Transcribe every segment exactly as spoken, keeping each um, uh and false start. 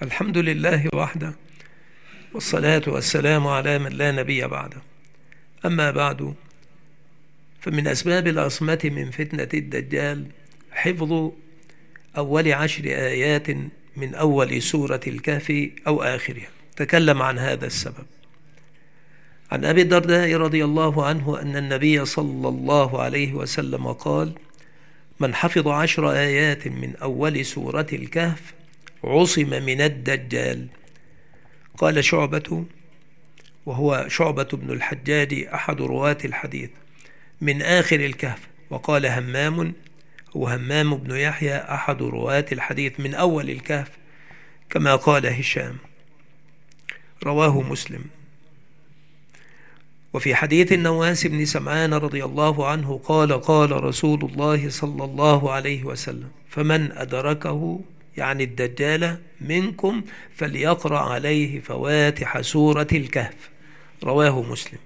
الحمد لله وحده، والصلاة والسلام على من لا نبي بعده. أما بعد، فمن أسباب العصمة من فتنة الدجال حفظ أول عشر آيات من أول سورة الكهف أو آخرها. تكلم عن هذا السبب عن أبي الدرداء رضي الله عنه أن النبي صلى الله عليه وسلم قال: من حفظ عشر آيات من أول سورة الكهف عصم من الدجال. قال شعبة، وهو شعبة بن الحجاج أحد رواة الحديث، من آخر الكهف. وقال همام، هو همام بن يحيى أحد رواة الحديث، من أول الكهف، كما قال هشام. رواه مسلم. وفي حديث النواس بن سمعان رضي الله عنه قال: قال رسول الله صلى الله عليه وسلم: فمن أدركه، يعني الدجال، منكم فليقرأ عليه فواتح سورة الكهف. رواه مسلم.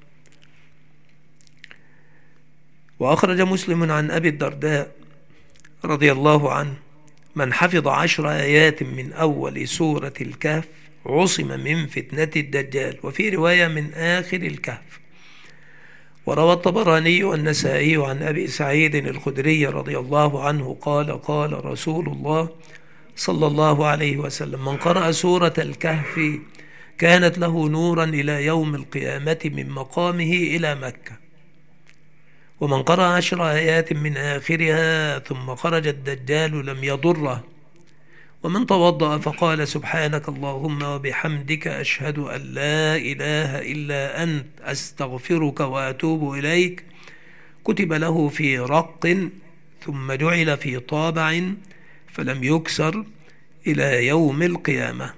وأخرج مسلم عن أبي الدرداء رضي الله عنه: من حفظ عشر آيات من أول سورة الكهف عصم من فتنة الدجال. وفي رواية من آخر الكهف. وروى الطبراني والنسائي عن أبي سعيد الخدري رضي الله عنه قال: قال رسول الله صلى الله عليه وسلم: من قرأ سورة الكهف كانت له نورا إلى يوم القيامة من مقامه إلى مكة. ومن قرأ عشر آيات من آخرها ثم خرج الدجال لم يضره. ومن توضأ فقال: سبحانك اللهم وبحمدك أشهد أن لا إله إلا أنت أستغفرك وأتوب إليك، كتب له في رق ثم جعل في طابع فلم يكسر إلى يوم القيامة.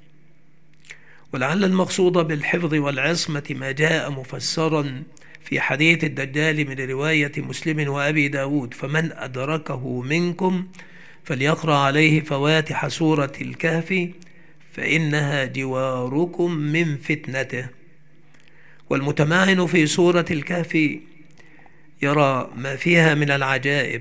ولعل المقصود بالحفظ والعصمة ما جاء مفسرا في حديث الدجال من رواية مسلم وأبي داود: فمن أدركه منكم فليقرأ عليه فواتح سورة الكهف فإنها جواركم من فتنته. والمتمعن في سورة الكهف يرى ما فيها من العجائب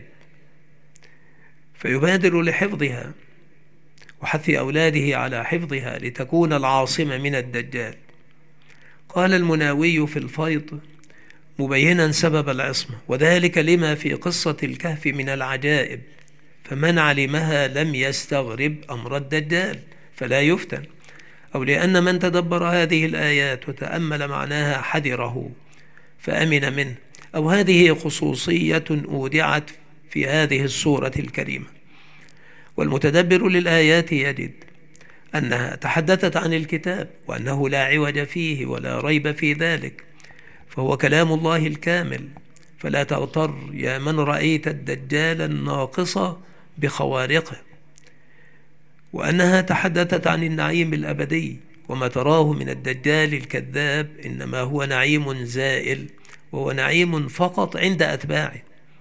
فيبادر لحفظها وحث أولاده على حفظها لتكون العاصمة من الدجال. قال المناوي في الفيض مبينا سبب العصمة: وذلك لما في قصة الكهف من العجائب، فمن علمها لم يستغرب أمر الدجال فلا يفتن، أو لأن من تدبر هذه الآيات وتأمل معناها حذره فأمن منه، أو هذه خصوصية أودعت في هذه السورة الكريمة. والمتدبر للآيات يجد أنها تحدثت عن الكتاب وأنه لا عوج فيه ولا ريب في ذلك، فهو كلام الله الكامل، فلا تغتر يا من رأيت الدجال الناقص بخوارقه. وأنها تحدثت عن النعيم الأبدي، وما تراه من الدجال الكذاب إنما هو نعيم زائل، وهو نعيم فقط عند أتباعه.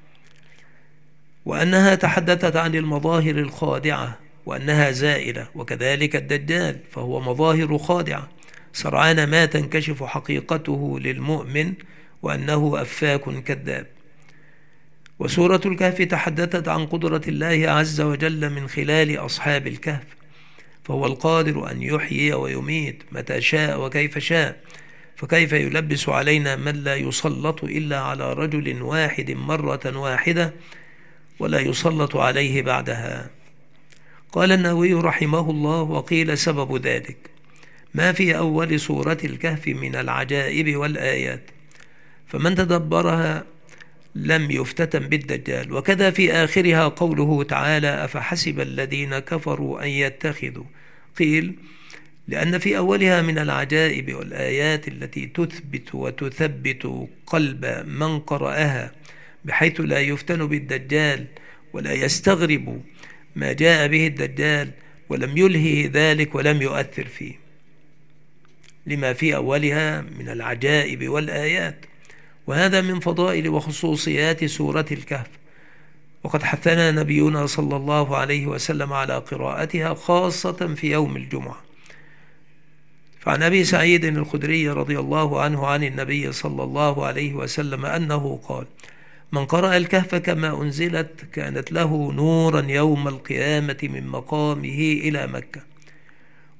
وأنها تحدثت عن المظاهر الخادعة وأنها زائلة، وكذلك الدجال فهو مظاهر خادعة سرعان ما تنكشف حقيقته للمؤمن وأنه أفاك كذاب. وسورة الكهف تحدثت عن قدرة الله عز وجل من خلال أصحاب الكهف، فهو القادر أن يحيي ويميت متى شاء وكيف شاء، فكيف يلبس علينا من لا يسلط إلا على رجل واحد مرة واحدة ولا يسلط عليه بعدها. قال النووي رحمه الله: وقيل سبب ذلك ما في أول سورة الكهف من العجائب والآيات، فمن تدبرها لم يفتتن بالدجال. وكذا في آخرها قوله تعالى: أفحسب الذين كفروا أن يتخذوا. قيل لأن في أولها من العجائب والآيات التي تثبت وتثبت قلب من قرأها بحيث لا يفتن بالدجال ولا يستغرب ما جاء به الدجال ولم يلهه ذلك ولم يؤثر فيه، لما في أولها من العجائب والآيات. وهذا من فضائل وخصوصيات سورة الكهف، وقد حثنا نبينا صلى الله عليه وسلم على قراءتها خاصة في يوم الجمعة. فعن أبي سعيد الخدري رضي الله عنه عن النبي صلى الله عليه وسلم أنه قال: من قرأ الكهف كما أنزلت كانت له نورا يوم القيامة من مقامه إلى مكة.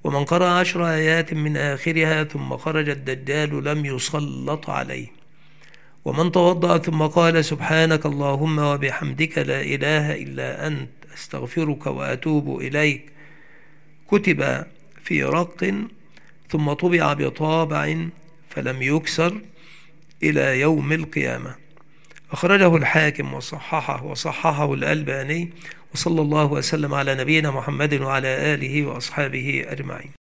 ومن قرأ عشر آيات من آخرها ثم خرج الدجال لم يسلط عليه. ومن توضأ ثم قال سبحانك اللهم وبحمدك لا إله إلا أنت أستغفرك وأتوب إليك كتب في رق ثم طبع بطابع فلم يكسر إلى يوم القيامة. أخرجه الحاكم وصححه وصححه الألباني. وصلى الله وسلم على نبينا محمد وعلى آله وأصحابه أجمعين.